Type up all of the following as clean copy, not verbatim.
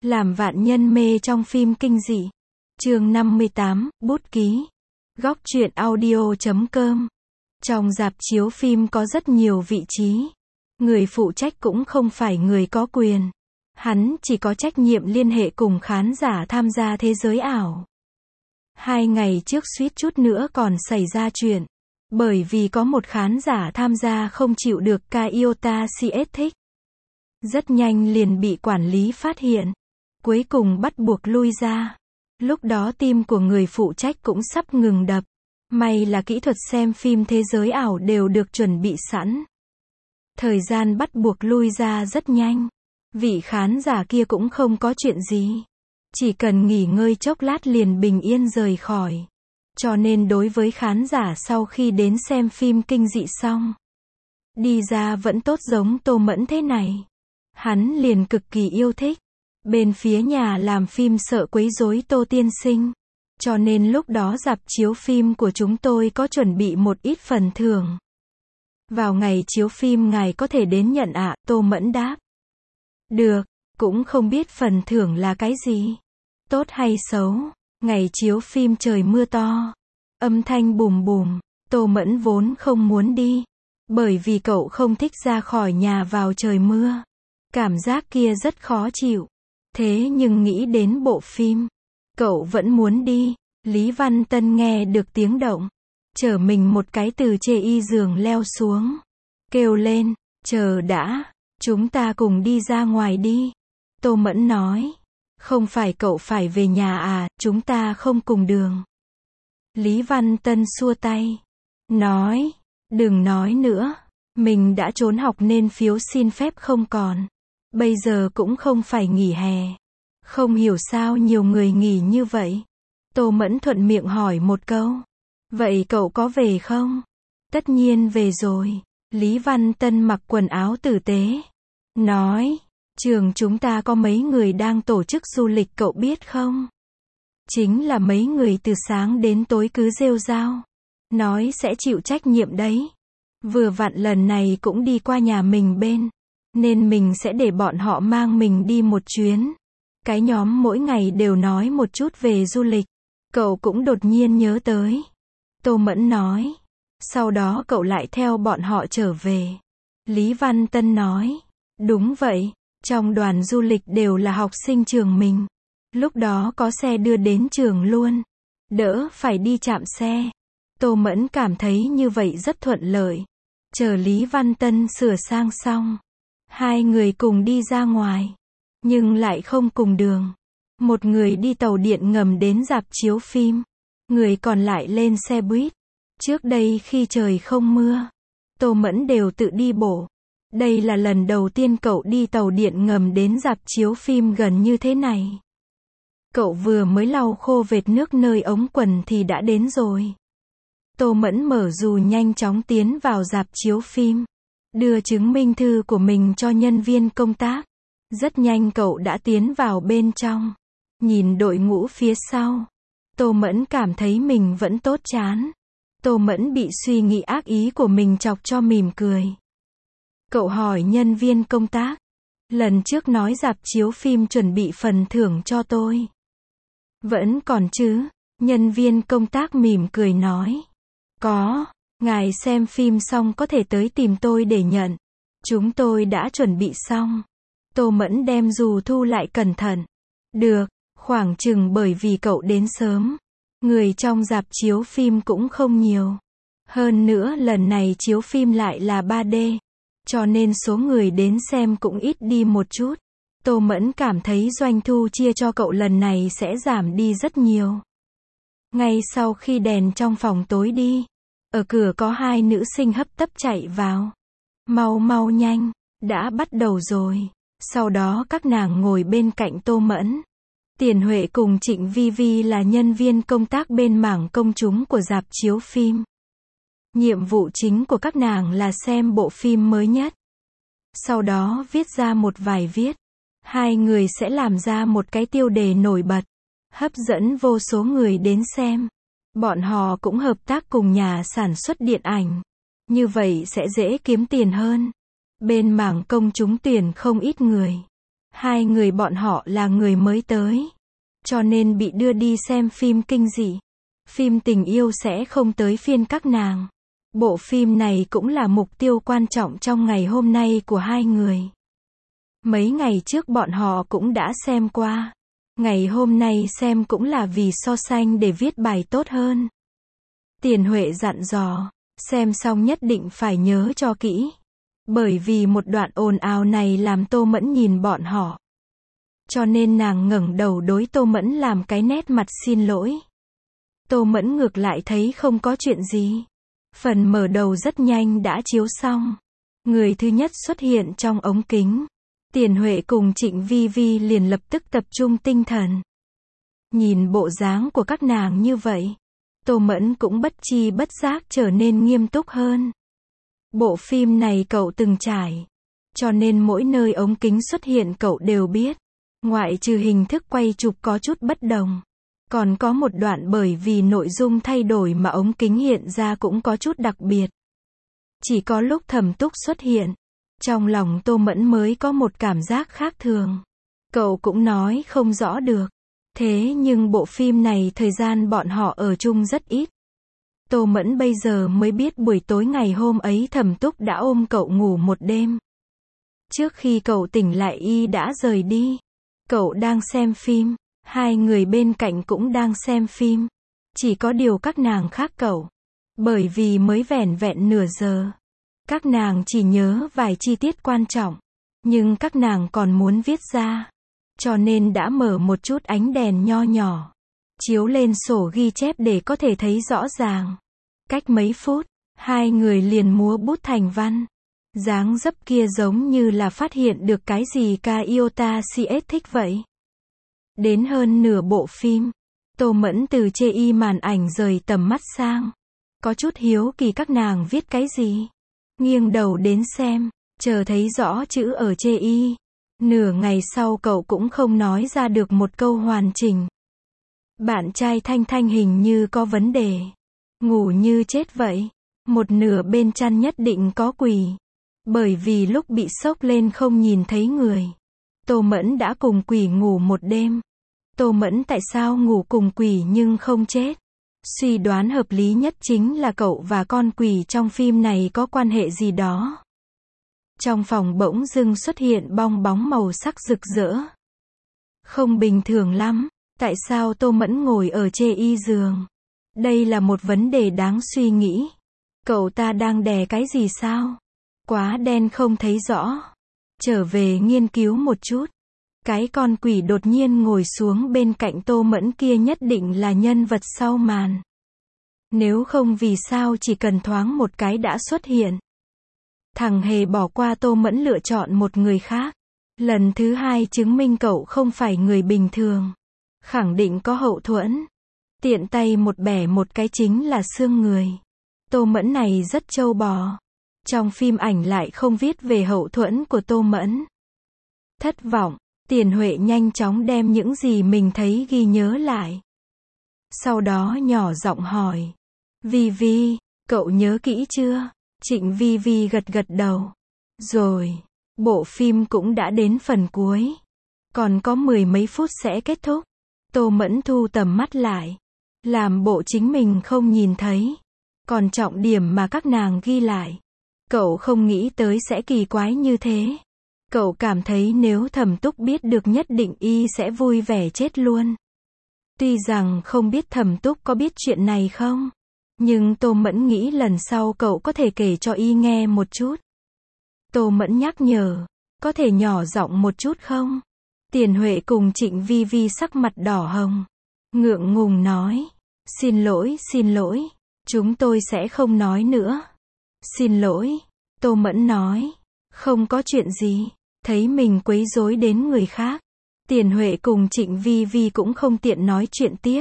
Làm vạn nhân mê trong phim kinh dị. Chương 58, bút ký. Góc truyện audio.com. Trong rạp chiếu phim có rất nhiều vị trí. Người phụ trách cũng không phải người có quyền. Hắn chỉ có trách nhiệm liên hệ cùng khán giả tham gia thế giới ảo. 2 ngày trước suýt chút nữa còn xảy ra chuyện. Bởi vì có một khán giả tham gia không chịu được Kyota CS thích. Rất nhanh liền bị quản lý phát hiện. Cuối cùng bắt buộc lui ra. Lúc đó tim của người phụ trách cũng sắp ngừng đập. May là kỹ thuật xem phim thế giới ảo đều được chuẩn bị sẵn. Thời gian bắt buộc lui ra rất nhanh. Vị khán giả kia cũng không có chuyện gì. Chỉ cần nghỉ ngơi chốc lát liền bình yên rời khỏi. Cho nên đối với khán giả sau khi đến xem phim kinh dị xong, đi ra vẫn tốt giống Tô Mẫn thế này. Hắn liền cực kỳ yêu thích. Bên phía nhà làm phim sợ quấy rối Tô tiên sinh. Cho nên lúc đó rạp chiếu phim của chúng tôi có chuẩn bị một ít phần thưởng. Vào ngày chiếu phim ngài có thể đến nhận ạ, Tô Mẫn đáp. Được, cũng không biết phần thưởng là cái gì. Tốt hay xấu. Ngày chiếu phim trời mưa to. Âm thanh bùm bùm. Tô Mẫn vốn không muốn đi. Bởi vì cậu không thích ra khỏi nhà vào trời mưa. Cảm giác kia rất khó chịu. Thế nhưng nghĩ đến bộ phim, cậu vẫn muốn đi. Lý Văn Tân nghe được tiếng động, chở mình một cái từ chê y giường leo xuống. Kêu lên, chờ đã, chúng ta cùng đi ra ngoài đi. Tô Mẫn nói, không phải cậu phải về nhà à, chúng ta không cùng đường. Lý Văn Tân xua tay, nói, đừng nói nữa, mình đã trốn học nên phiếu xin phép không còn. Bây giờ cũng không phải nghỉ hè. Không hiểu sao nhiều người nghỉ như vậy. Tô Mẫn thuận miệng hỏi một câu. Vậy cậu có về không? Tất nhiên về rồi. Lý Văn Tân mặc quần áo tử tế. Nói, trường chúng ta có mấy người đang tổ chức du lịch cậu biết không? Chính là mấy người từ sáng đến tối cứ rêu rao. Nói sẽ chịu trách nhiệm đấy. Vừa vặn lần này cũng đi qua nhà mình bên. Nên mình sẽ để bọn họ mang mình đi một chuyến. Cái nhóm mỗi ngày đều nói một chút về du lịch. Cậu cũng đột nhiên nhớ tới. Tô Mẫn nói. Sau đó cậu lại theo bọn họ trở về. Lý Văn Tân nói. Đúng vậy. Trong đoàn du lịch đều là học sinh trường mình. Lúc đó có xe đưa đến trường luôn. Đỡ phải đi chạm xe. Tô Mẫn cảm thấy như vậy rất thuận lợi. Chờ Lý Văn Tân sửa sang xong. 2 người cùng đi ra ngoài. Nhưng lại không cùng đường. Một người đi tàu điện ngầm đến rạp chiếu phim. Người còn lại lên xe buýt. Trước đây khi trời không mưa, Tô Mẫn đều tự đi bộ. Đây là lần đầu tiên cậu đi tàu điện ngầm đến rạp chiếu phim gần như thế này. Cậu vừa mới lau khô vệt nước nơi ống quần thì đã đến rồi. Tô Mẫn mở dù nhanh chóng tiến vào rạp chiếu phim. Đưa chứng minh thư của mình cho nhân viên công tác. Rất nhanh cậu đã tiến vào bên trong. Nhìn đội ngũ phía sau. Tô Mẫn cảm thấy mình vẫn tốt chán. Tô Mẫn bị suy nghĩ ác ý của mình chọc cho mỉm cười. Cậu hỏi nhân viên công tác. Lần trước nói rạp chiếu phim chuẩn bị phần thưởng cho tôi. Vẫn còn chứ? Nhân viên công tác mỉm cười nói. Có. Ngài xem phim xong có thể tới tìm tôi để nhận. Chúng tôi đã chuẩn bị xong. Tô Mẫn đem dù thu lại cẩn thận. Được, khoảng chừng bởi vì cậu đến sớm. Người trong rạp chiếu phim cũng không nhiều. Hơn nữa lần này chiếu phim lại là 3D. Cho nên số người đến xem cũng ít đi một chút. Tô Mẫn cảm thấy doanh thu chia cho cậu lần này sẽ giảm đi rất nhiều. Ngay sau khi đèn trong phòng tối đi. Ở cửa có 2 nữ sinh hấp tấp chạy vào. Mau mau nhanh, đã bắt đầu rồi. Sau đó các nàng ngồi bên cạnh Tô Mẫn. Tiền Huệ cùng Trịnh Vi Vi là nhân viên công tác bên mảng công chúng của rạp chiếu phim. Nhiệm vụ chính của các nàng là xem bộ phim mới nhất. Sau đó viết ra một vài viết. 2 người sẽ làm ra một cái tiêu đề nổi bật. Hấp dẫn vô số người đến xem. Bọn họ cũng hợp tác cùng nhà sản xuất điện ảnh. Như vậy sẽ dễ kiếm tiền hơn. Bên mảng công chúng tuyển không ít người. Hai người bọn họ là người mới tới, cho nên bị đưa đi xem phim kinh dị. Phim tình yêu sẽ không tới phiên các nàng. Bộ phim này cũng là mục tiêu quan trọng trong ngày hôm nay của hai người. Mấy ngày trước bọn họ cũng đã xem qua. Ngày hôm nay xem cũng là vì so sánh để viết bài tốt hơn. Tiền Huệ dặn dò, xem xong nhất định phải nhớ cho kỹ. Bởi vì một đoạn ồn ào này làm Tô Mẫn nhìn bọn họ. Cho nên nàng ngẩng đầu đối Tô Mẫn làm cái nét mặt xin lỗi. Tô Mẫn ngược lại thấy không có chuyện gì. Phần mở đầu rất nhanh đã chiếu xong. Người thứ nhất xuất hiện trong ống kính. Tiền Huệ cùng Trịnh Vi Vi liền lập tức tập trung tinh thần. Nhìn bộ dáng của các nàng như vậy, Tô Mẫn cũng bất chi bất giác trở nên nghiêm túc hơn. Bộ phim này cậu từng trải, cho nên mỗi nơi ống kính xuất hiện cậu đều biết. Ngoại trừ hình thức quay chụp có chút bất đồng, còn có một đoạn bởi vì nội dung thay đổi mà ống kính hiện ra cũng có chút đặc biệt. Chỉ có lúc Thẩm Túc xuất hiện, trong lòng Tô Mẫn mới có một cảm giác khác thường. Cậu cũng nói không rõ được. Thế nhưng bộ phim này thời gian bọn họ ở chung rất ít. Tô Mẫn bây giờ mới biết buổi tối ngày hôm ấy Thẩm Túc đã ôm cậu ngủ một đêm. Trước khi cậu tỉnh lại y đã rời đi. Cậu đang xem phim, hai người bên cạnh cũng đang xem phim. Chỉ có điều các nàng khác cậu. Bởi vì mới vẻn vẹn nửa giờ. Các nàng chỉ nhớ vài chi tiết quan trọng. Nhưng các nàng còn muốn viết ra. Cho nên đã mở một chút ánh đèn nho nhỏ. Chiếu lên sổ ghi chép để có thể thấy rõ ràng. Cách mấy phút, hai người liền múa bút thành văn. Dáng dấp kia giống như là phát hiện được cái gì Iota CS thích vậy. Đến hơn nửa bộ phim, Tô Mẫn từ chê y màn ảnh rời tầm mắt sang. Có chút hiếu kỳ các nàng viết cái gì. Nghiêng đầu đến xem, chờ thấy rõ chữ ở chê y. Nửa ngày sau cậu cũng không nói ra được một câu hoàn chỉnh. Bạn trai Thanh Thanh hình như có vấn đề. Ngủ như chết vậy. Một nửa bên chăn nhất định có quỷ. Bởi vì lúc bị sốc lên không nhìn thấy người. Tô Mẫn đã cùng quỷ ngủ một đêm. Tô Mẫn tại sao ngủ cùng quỷ nhưng không chết? Suy đoán hợp lý nhất chính là cậu và con quỷ trong phim này có quan hệ gì đó. Trong phòng bỗng dưng xuất hiện bong bóng màu sắc rực rỡ. Không bình thường lắm. Tại sao Tô Mẫn ngồi ở chê y giường? Đây là một vấn đề đáng suy nghĩ. Cậu ta đang đè cái gì sao? Quá đen không thấy rõ. Trở về nghiên cứu một chút. Cái con quỷ đột nhiên ngồi xuống bên cạnh Tô Mẫn kia nhất định là nhân vật sau màn. Nếu không vì sao chỉ cần thoáng một cái đã xuất hiện. Thằng hề bỏ qua Tô Mẫn lựa chọn một người khác. Lần thứ hai chứng minh cậu không phải người bình thường. Khẳng định có hậu thuẫn. Tiện tay một bẻ một cái chính là xương người. Tô Mẫn này rất trâu bò. Trong phim ảnh lại không viết về hậu thuẫn của Tô Mẫn. Thất vọng, Tiền Huệ nhanh chóng đem những gì mình thấy ghi nhớ lại. Sau đó nhỏ giọng hỏi. Vi Vi, cậu nhớ kỹ chưa? Trịnh Vi Vi gật gật đầu. Rồi, bộ phim cũng đã đến phần cuối. Còn có 10 mấy phút sẽ kết thúc. Tô Mẫn thu tầm mắt lại. Làm bộ chính mình không nhìn thấy. Còn trọng điểm mà các nàng ghi lại. Cậu không nghĩ tới sẽ kỳ quái như thế. Cậu cảm thấy nếu Thẩm Túc biết được nhất định y sẽ vui vẻ chết luôn. Tuy rằng không biết Thẩm Túc có biết chuyện này không. Nhưng Tô Mẫn nghĩ lần sau cậu có thể kể cho y nghe một chút. Tô Mẫn nhắc nhở. Có thể nhỏ giọng một chút không? Tiền Huệ cùng Trịnh Vi Vi sắc mặt đỏ hồng. Ngượng ngùng nói. Xin lỗi. Chúng tôi sẽ không nói nữa. Xin lỗi. Tô Mẫn nói. Không có chuyện gì. Thấy mình quấy rối đến người khác. Tiền Huệ cùng Trịnh Vi Vi cũng không tiện nói chuyện tiếp.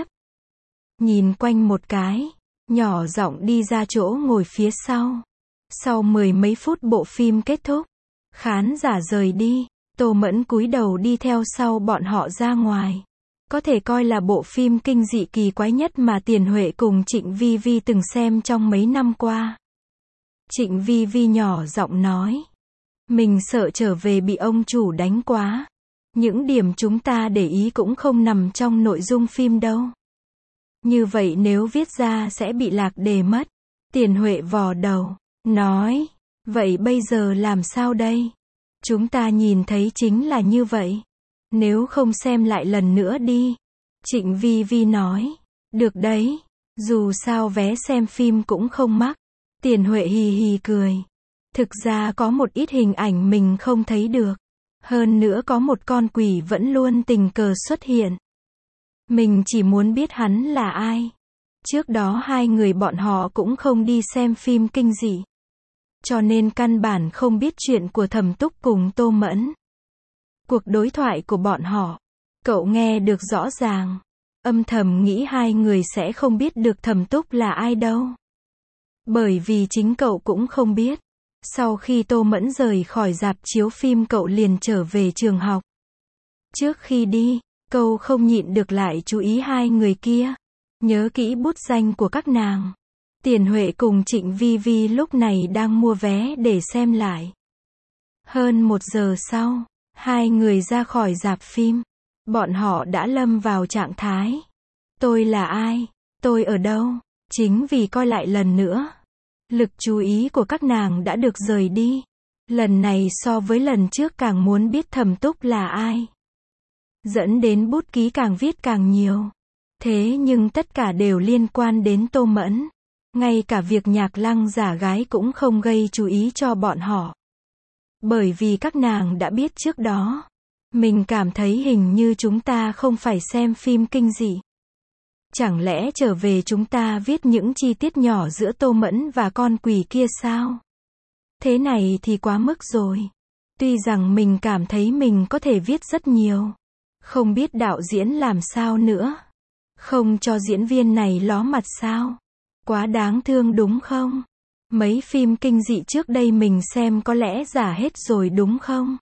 Nhìn quanh một cái. Nhỏ giọng đi ra chỗ ngồi phía sau. Sau 10 mấy phút bộ phim kết thúc. Khán giả rời đi. Tô Mẫn cúi đầu đi theo sau bọn họ ra ngoài. Có thể coi là bộ phim kinh dị kỳ quái nhất mà Tiền Huệ cùng Trịnh Vi Vi từng xem trong mấy năm qua. Trịnh Vi Vi nhỏ giọng nói. Mình sợ trở về bị ông chủ đánh quá. Những điểm chúng ta để ý cũng không nằm trong nội dung phim đâu. Như vậy nếu viết ra sẽ bị lạc đề mất. Tiền Huệ vò đầu, nói, vậy bây giờ làm sao đây? Chúng ta nhìn thấy chính là như vậy. Nếu không xem lại lần nữa đi. Trịnh Vi Vi nói, được đấy, dù sao vé xem phim cũng không mắc. Tiền Huệ hì hì cười. Thực ra có một ít hình ảnh mình không thấy được. Hơn nữa có một con quỷ vẫn luôn tình cờ xuất hiện. Mình chỉ muốn biết hắn là ai. Trước đó hai người bọn họ cũng không đi xem phim kinh dị. Cho nên căn bản không biết chuyện của Thẩm Túc cùng Tô Mẫn. Cuộc đối thoại của bọn họ, cậu nghe được rõ ràng. Âm thầm nghĩ hai người sẽ không biết được Thẩm Túc là ai đâu. Bởi vì chính cậu cũng không biết. Sau khi Tô Mẫn rời khỏi rạp chiếu phim cậu liền trở về trường học. Trước khi đi, cậu không nhịn được lại chú ý hai người kia. Nhớ kỹ bút danh của các nàng. Tiền Huệ cùng Trịnh Vi Vi lúc này đang mua vé để xem lại. Hơn 1 giờ sau, hai người ra khỏi rạp phim. Bọn họ đã lâm vào trạng thái. Tôi là ai? Tôi ở đâu? Chính vì coi lại lần nữa. Lực chú ý của các nàng đã được rời đi. Lần này so với lần trước càng muốn biết Thẩm Túc là ai. Dẫn đến bút ký càng viết càng nhiều. Thế nhưng tất cả đều liên quan đến Tô Mẫn. Ngay cả việc Nhạc Lăng giả gái cũng không gây chú ý cho bọn họ. Bởi vì các nàng đã biết trước đó. Mình cảm thấy hình như chúng ta không phải xem phim kinh dị. Chẳng lẽ trở về chúng ta viết những chi tiết nhỏ giữa Tô Mẫn và con quỷ kia sao? Thế này thì quá mức rồi. Tuy rằng mình cảm thấy mình có thể viết rất nhiều. Không biết đạo diễn làm sao nữa. Không cho diễn viên này ló mặt sao? Quá đáng thương đúng không? Mấy phim kinh dị trước đây mình xem có lẽ giả hết rồi đúng không?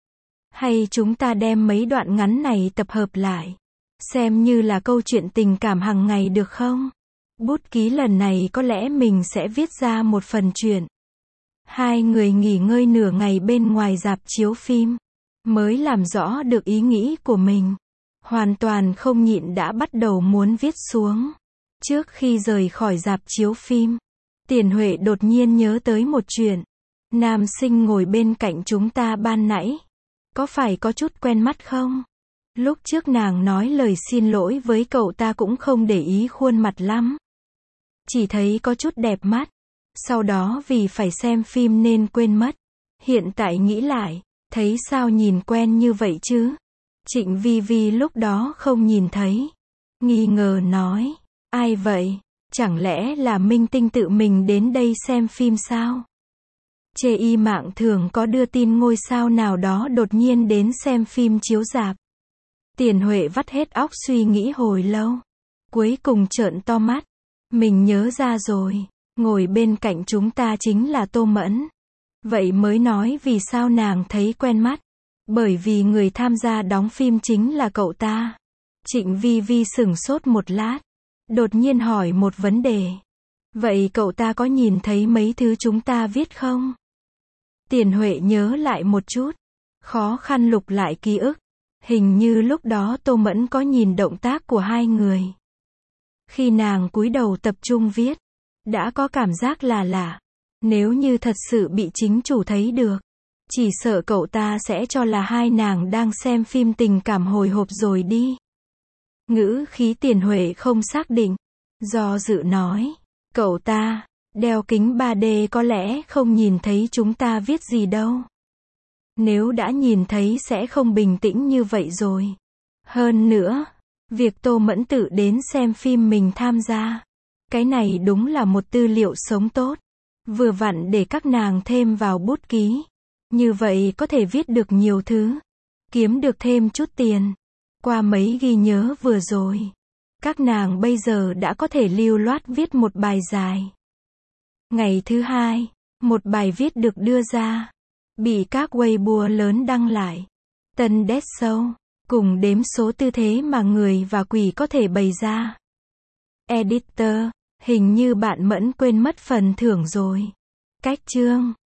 Hay chúng ta đem mấy đoạn ngắn này tập hợp lại. Xem như là câu chuyện tình cảm hàng ngày được không? Bút ký lần này có lẽ mình sẽ viết ra một phần chuyện. Hai người nghỉ ngơi nửa ngày bên ngoài rạp chiếu phim. Mới làm rõ được ý nghĩ của mình. Hoàn toàn không nhịn đã bắt đầu muốn viết xuống. Trước khi rời khỏi rạp chiếu phim, Tiền Huệ đột nhiên nhớ tới một chuyện. Nam sinh ngồi bên cạnh chúng ta ban nãy. Có phải có chút quen mắt không? Lúc trước nàng nói lời xin lỗi với cậu ta cũng không để ý khuôn mặt lắm. Chỉ thấy có chút đẹp mắt. Sau đó vì phải xem phim nên quên mất. Hiện tại nghĩ lại, thấy sao nhìn quen như vậy chứ? Trịnh Vi Vi lúc đó không nhìn thấy. Nghi ngờ nói, ai vậy? Chẳng lẽ là minh tinh tự mình đến đây xem phim sao? Chê y mạng thường có đưa tin ngôi sao nào đó đột nhiên đến xem phim chiếu rạp. Tiền Huệ vắt hết óc suy nghĩ hồi lâu. Cuối cùng trợn to mắt. Mình nhớ ra rồi. Ngồi bên cạnh chúng ta chính là Tô Mẫn. Vậy mới nói vì sao nàng thấy quen mắt. Bởi vì người tham gia đóng phim chính là cậu ta. Trịnh Vi Vi sửng sốt một lát. Đột nhiên hỏi một vấn đề. Vậy cậu ta có nhìn thấy mấy thứ chúng ta viết không? Tiền Huệ nhớ lại một chút. Khó khăn lục lại ký ức. Hình như lúc đó Tô Mẫn có nhìn động tác của hai người. Khi nàng cúi đầu tập trung viết, đã có cảm giác là lạ. Nếu như thật sự bị chính chủ thấy được, chỉ sợ cậu ta sẽ cho là hai nàng đang xem phim tình cảm hồi hộp rồi đi. Ngữ khí Tiền Huệ không xác định. Do dự nói, cậu ta, đeo kính 3D có lẽ không nhìn thấy chúng ta viết gì đâu. Nếu đã nhìn thấy sẽ không bình tĩnh như vậy rồi. Hơn nữa, việc Tô Mẫn tự đến xem phim mình tham gia. Cái này đúng là một tư liệu sống tốt. Vừa vặn để các nàng thêm vào bút ký. Như vậy có thể viết được nhiều thứ. Kiếm được thêm chút tiền. Qua mấy ghi nhớ vừa rồi. Các nàng bây giờ đã có thể lưu loát viết một bài dài. Ngày thứ hai, một bài viết được đưa ra. Bị các Weibo lớn đăng lại. Tân Death Show. Cùng đếm số tư thế mà người và quỷ có thể bày ra. Editor, hình như bạn Mẫn quên mất phần thưởng rồi. Cách chương